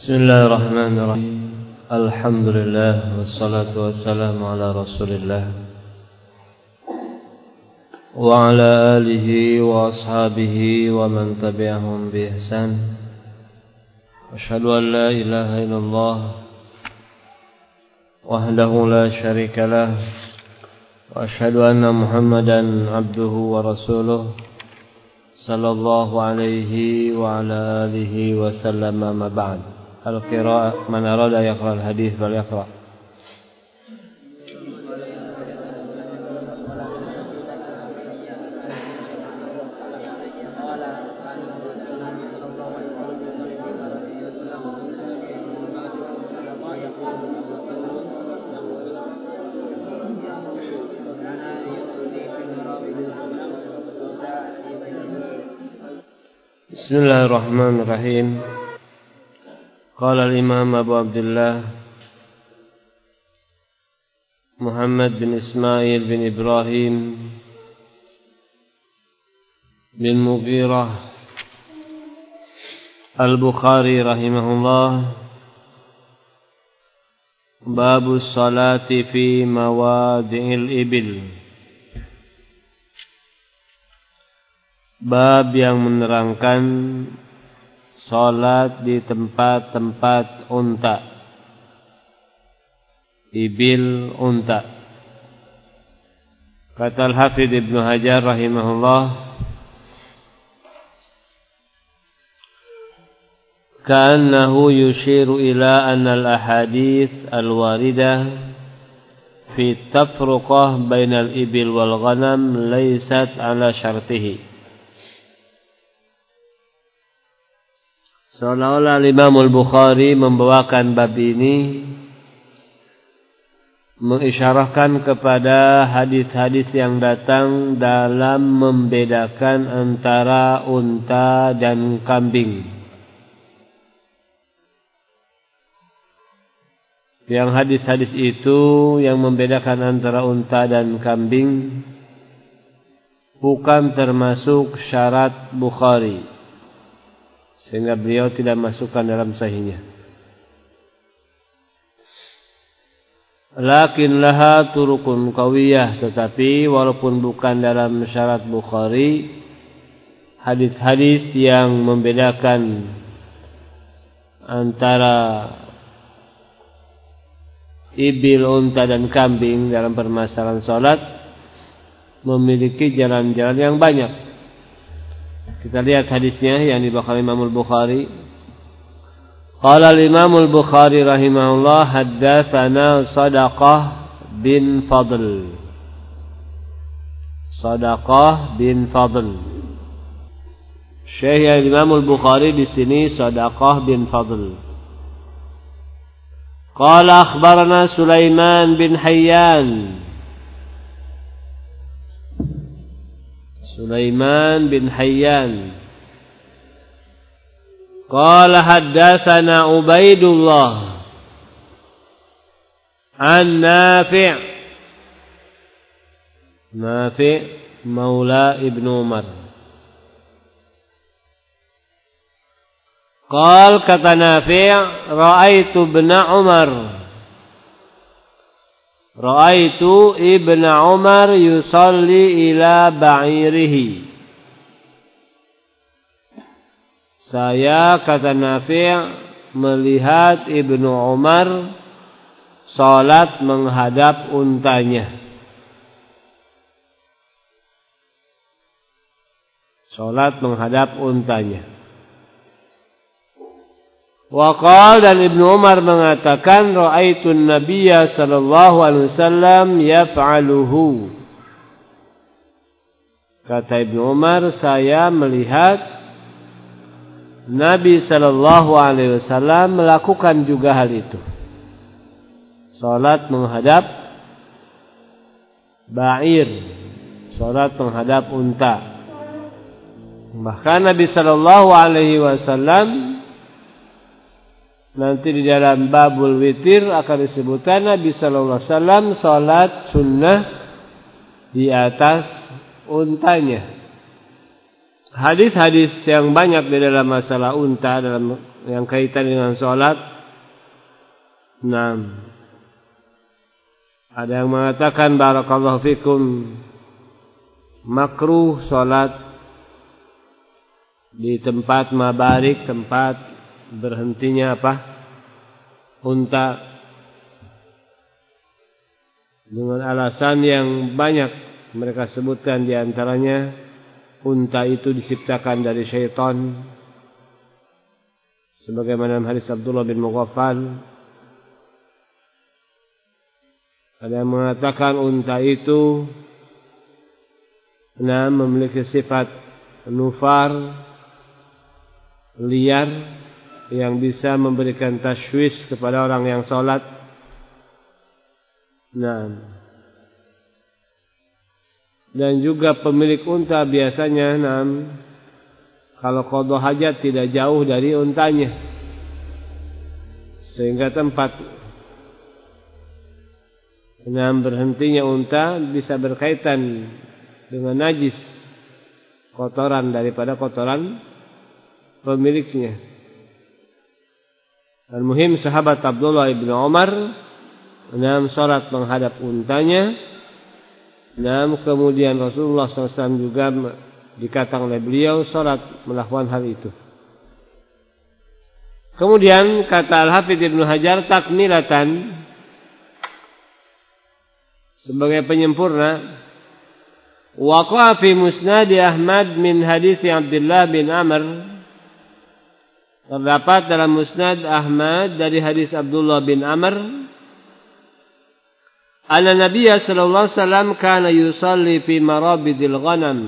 Bismillahirrahmanirrahim. Alhamdulillah wassalatu wassalamu ala Rasulillah wa ala alihi wa ashabihi wa man tabi'ahum bi ihsan. Asyhadu an la ilaha illallah wahdahu la syarika lah wa asyhadu anna Muhammadan abduhu wa rasuluh sallallahu alaihi wa ala alihi wa sallam. Ma ba'd. Al-qira'ah, man arada yaqra al-hadith fal yaqra. Bismillahirrahmanirrahim. Qala al-Imam Abu Abdullah Muhammad bin Ismail bin Ibrahim bin Mughirah Al-Bukhari rahimahullah, Babu salati fi mawadi'il ibil. Bab yang menerangkan salat di tempat-tempat unta. Ibil, unta. Kata Al-Hafidh Ibnu Hajar rahimahullah, ka'annahu yushiru ila anna al-ahadith al-waridah fi tafruqah bainal ibil wal ghanam laysat ala syartihi. Seolah-olah Imam Al-Bukhari membawakan bab ini mengisyarahkan kepada hadis-hadis yang datang dalam membedakan antara unta dan kambing. Yang hadis-hadis itu yang membedakan antara unta dan kambing bukan termasuk syarat Bukhari, sehingga beliau tidak masukkan dalam sahihnya. Lakin laha turukun qawiyah, tetapi walaupun bukan dalam syarat Bukhari, hadis-hadis yang membedakan antara ibil, unta dan kambing dalam permasalahan salat memiliki jalan-jalan yang banyak. Kita lihat hadisnya yang dibawakan Imam Al-Bukhari. Qala al-Imam Al-Bukhari rahimahullah, haddatsana Sadaqah bin Fadl. Sadaqah bin Fadl. Syekh Imam Al-Bukhari di sini Sadaqah bin Fadl. Qala akhbarana Sulaiman bin Hayyan. Sulaiman bin Hayyan. Qala haddatsana Ubaidullah an Nafi'. Nafi' maula Ibnu Umar. Qal kata Nafi', ra'aitu ibna Umar. Ra'aitu ibna Umar yusalli ila ba'irihi. Saya, kata Nafi', melihat Ibnu Umar salat menghadap untanya. Salat menghadap untanya. Waqal, dan Ibnu Umar mengatakan, ra'aitun nabiyya sallallahu alaihi wasallam yaf'aluhu. Kata Ibnu Umar, saya melihat Nabi sallallahu alaihi wasallam melakukan juga hal itu. Salat menghadap ba'ir, salat menghadap unta. Bahkan Nabi sallallahu alaihi wasallam nanti di dalam babul witir akan disebutkan Nabi sallallahu alaihi wasallam salat sunnah di atas untanya. Hadis-hadis yang banyak di dalam masalah unta dalam yang kaitan dengan sholat. Nah, ada yang mengatakan barakallahu fikum makruh sholat di tempat mabarik, tempat berhentinya unta, dengan alasan yang banyak mereka sebutkan, di antaranya unta itu diciptakan dari syaitan, sebagaimana hadis Abdullah bin Mughaffal. Ada yang mengatakan unta itu memiliki sifat nufar, liar, yang bisa memberikan tasywish kepada orang yang sholat. Dan juga pemilik unta biasanya kalau qada hajat tidak jauh dari untanya, sehingga tempat berhentinya unta bisa berkaitan dengan najis, kotoran daripada kotoran pemiliknya. Al-muhim sahabat Abdullah bin Umar salat menghadap untanya. Kemudian Rasulullah SAW juga dikatakan oleh beliau salat melakukan hal itu. Kemudian kata Al-Hafidz Ibnu Hajar takmilatan, sebagai penyempurna, waqa'a fi musnad Ahmad min hadis Abdullah bin Amr, terdapat dalam musnad Ahmad dari hadis Abdullah bin Amr, anna Nabiya sallallahu alaihi wasallam kana yusalli fi marabidil ghanam.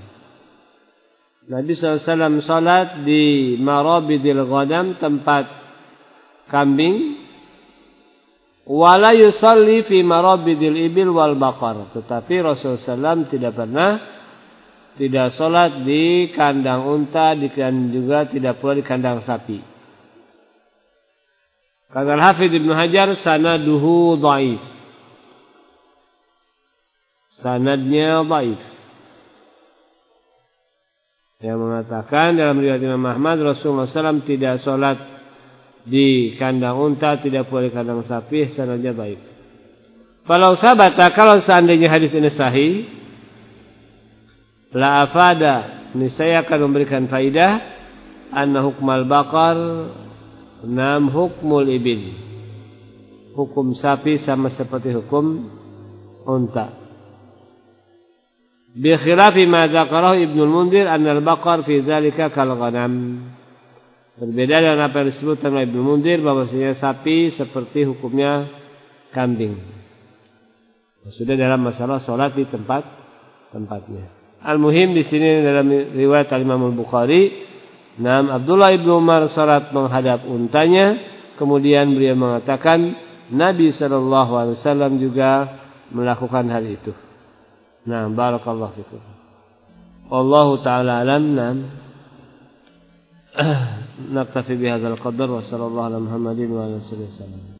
Nabi sallallahu alaihi wasallam salat di marabidil ghanam, tempat kambing, wala yusalli fi marabidil ibil wal baqar. Tetapi Rasulullah SAW tidak salat di kandang unta, dan juga tidak pula di kandang sapi. Kata Al-Hafidz Ibnu Hajar, sanaduhu dhaif. Sanadnya dhaif. Yang mengatakan dalam riwayat Imam Ahmad, Rasulullah SAW tidak salat di kandang unta, tidak pula di kandang sapi, sanadnya dhaif. Kalau sabata, kalau seandainya hadis ini sahih, la afada, ini saya akan memberikan faidah, anna hukmal baqar hukmul ibil. Hukum sapi sama seperti hukum unta. Bi khilafi ma dzakarahu Ibnu Mundzir anna al-baqar fi dzalika kal ghanam. Berbeda dengan apa yang disebutkan oleh Ibnu Mundzir, bahwasanya sapi seperti hukumnya kambing. Sudah dalam masalah salat di tempatnya. Al-muhim di sini dalam riwayat Imam Al-Bukhari, Abdullah bin Umar salat menghadap untanya, kemudian beliau mengatakan Nabi sallallahu alaihi wasallam juga melakukan hal itu. Barakallahu fikum. Wallahu taala alam. Naktafi bihadzal qadar wa sallallahu ala Muhammadin wa alihi wasallam.